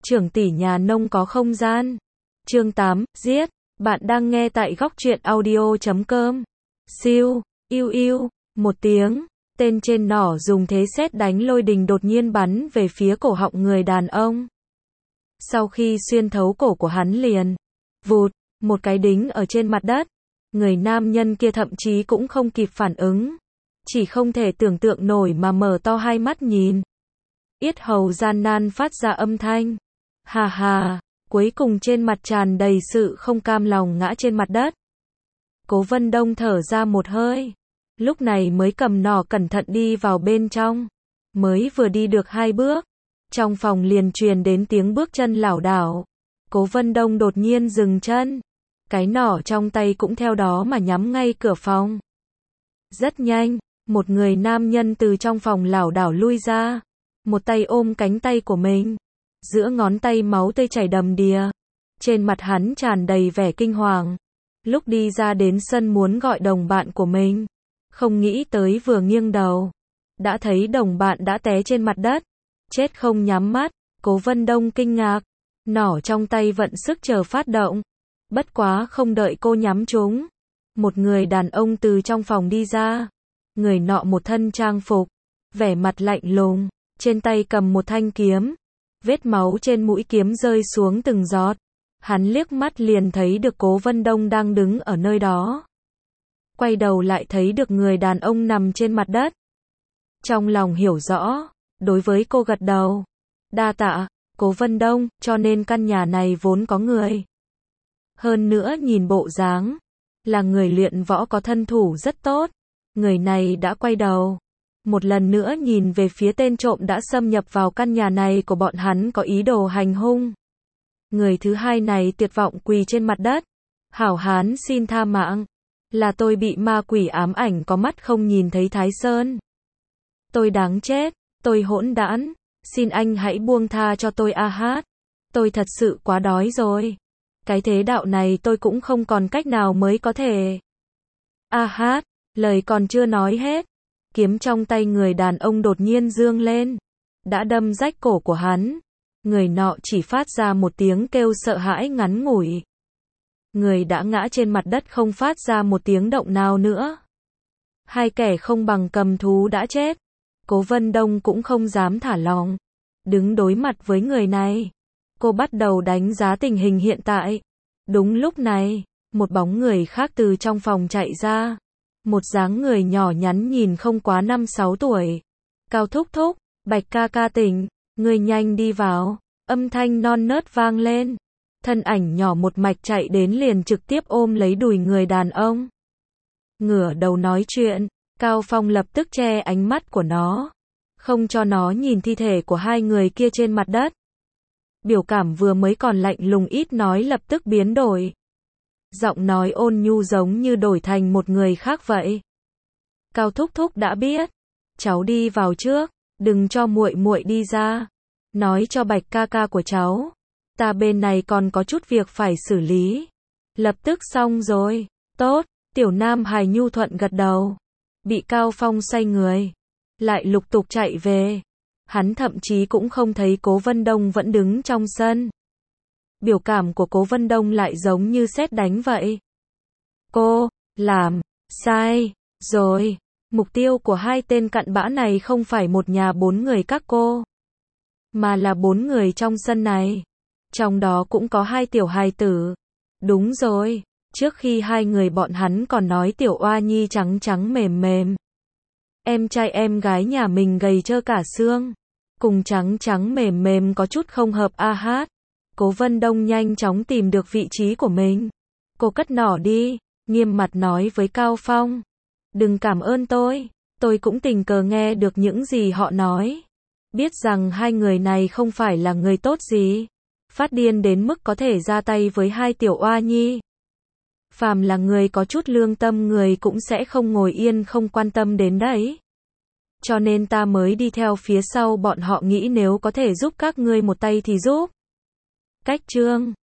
trưởng tỷ nhà nông có không gian. Chương 8, giết. Bạn đang nghe tại góc truyện audio.com. Siêu, iu iu, một tiếng, tên trên nỏ dùng thế sét đánh lôi đình đột nhiên bắn về phía cổ họng người đàn ông. Sau khi xuyên thấu cổ của hắn liền, vụt, một cái đính ở trên mặt đất. Người nam nhân kia thậm chí cũng không kịp phản ứng. Chỉ không thể tưởng tượng nổi mà mở to hai mắt nhìn. Yết hầu gian nan phát ra âm thanh. Hà hà, cuối cùng trên mặt tràn đầy sự không cam lòng ngã trên mặt đất. Cố Vân Đông thở ra một hơi. Lúc này mới cầm nỏ cẩn thận đi vào bên trong. Mới vừa đi được 2 bước. Trong phòng liền truyền đến tiếng bước chân lảo đảo. Cố Vân Đông đột nhiên dừng chân. Cái nỏ trong tay cũng theo đó mà nhắm ngay cửa phòng. Rất nhanh, một người nam nhân từ trong phòng lảo đảo lui ra. Một tay ôm cánh tay của mình. Giữa ngón tay máu tươi chảy đầm đìa. Trên mặt hắn tràn đầy vẻ kinh hoàng. Lúc đi ra đến sân muốn gọi đồng bạn của mình. Không nghĩ tới vừa nghiêng đầu. Đã thấy đồng bạn đã té trên mặt đất. Chết không nhắm mắt. Cố Vân Đông kinh ngạc. Nỏ trong tay vận sức chờ phát động. Bất quá không đợi cô nhắm trúng. Một người đàn ông từ trong phòng đi ra. Người nọ một thân trang phục. Vẻ mặt lạnh lùng. Trên tay cầm một thanh kiếm. Vết máu trên mũi kiếm rơi xuống từng giọt. Hắn liếc mắt liền thấy được Cố Vân Đông đang đứng ở nơi đó. Quay đầu lại thấy được người đàn ông nằm trên mặt đất. Trong lòng hiểu rõ. Đối với cô gật đầu. Đa tạ, Cố Vân Đông, cho nên căn nhà này vốn có người. Hơn nữa nhìn bộ dáng. Là người luyện võ có thân thủ rất tốt. Người này đã quay đầu. Một lần nữa nhìn về phía tên trộm đã xâm nhập vào căn nhà này của bọn hắn có ý đồ hành hung. Người thứ hai này tuyệt vọng quỳ trên mặt đất. Hảo hán xin tha mạng. Là tôi bị ma quỷ ám ảnh có mắt không nhìn thấy Thái Sơn. Tôi đáng chết. Tôi hỗn đản. Xin anh hãy buông tha cho tôi a hát. Tôi thật sự quá đói rồi. Cái thế đạo này tôi cũng không còn cách nào mới có thể. A hát. Lời còn chưa nói hết. Kiếm trong tay người đàn ông đột nhiên dương lên. Đã đâm rách cổ của hắn. Người nọ chỉ phát ra một tiếng kêu sợ hãi ngắn ngủi. Người đã ngã trên mặt đất không phát ra một tiếng động nào nữa. Hai kẻ không bằng cầm thú đã chết. Cố Vân Đông cũng không dám thả lỏng. Đứng đối mặt với người này. Cô bắt đầu đánh giá tình hình hiện tại. Đúng lúc này, một bóng người khác từ trong phòng chạy ra. Một dáng người nhỏ nhắn nhìn không quá 5-6 tuổi. Cao thúc thúc, Bạch ca ca tỉnh, người nhanh đi vào. Âm thanh non nớt vang lên. Thân ảnh nhỏ một mạch chạy đến liền trực tiếp ôm lấy đùi người đàn ông. Ngửa đầu nói chuyện, Cao Phong lập tức che ánh mắt của nó. Không cho nó nhìn thi thể của hai người kia trên mặt đất. Biểu cảm vừa mới còn lạnh lùng ít nói lập tức biến đổi. Giọng nói ôn nhu giống như đổi thành một người khác vậy. Cao thúc thúc đã biết. Cháu đi vào trước, đừng cho muội muội đi ra. Nói cho Bạch ca ca của cháu. Ta bên này còn có chút việc phải xử lý. Lập tức xong rồi. Tốt, tiểu nam hài nhu thuận gật đầu. Bị Cao Phong xoay người. Lại lục tục chạy về. Hắn thậm chí cũng không thấy Cố Vân Đông vẫn đứng trong sân. Biểu cảm của Cố Vân Đông lại giống như sét đánh vậy. Cô, làm, sai, rồi. Mục tiêu của hai tên cặn bã này không phải một nhà 4 người các cô. Mà là 4 người trong sân này. Trong đó cũng có 2 tiểu hài tử. Đúng rồi, trước khi hai người bọn hắn còn nói tiểu oa nhi trắng trắng mềm mềm. Em trai em gái nhà mình gầy trơ cả xương. Cùng trắng trắng mềm mềm có chút không hợp a hát. Cố Vân Đông nhanh chóng tìm được vị trí của mình. Cô cất nỏ đi, nghiêm mặt nói với Cao Phong. Đừng cảm ơn tôi cũng tình cờ nghe được những gì họ nói. Biết rằng hai người này không phải là người tốt gì. Phát điên đến mức có thể ra tay với 2 tiểu oa nhi. Phàm là người có chút lương tâm người cũng sẽ không ngồi yên không quan tâm đến đấy. Cho nên ta mới đi theo phía sau bọn họ nghĩ nếu có thể giúp các ngươi một tay thì giúp. Cách chương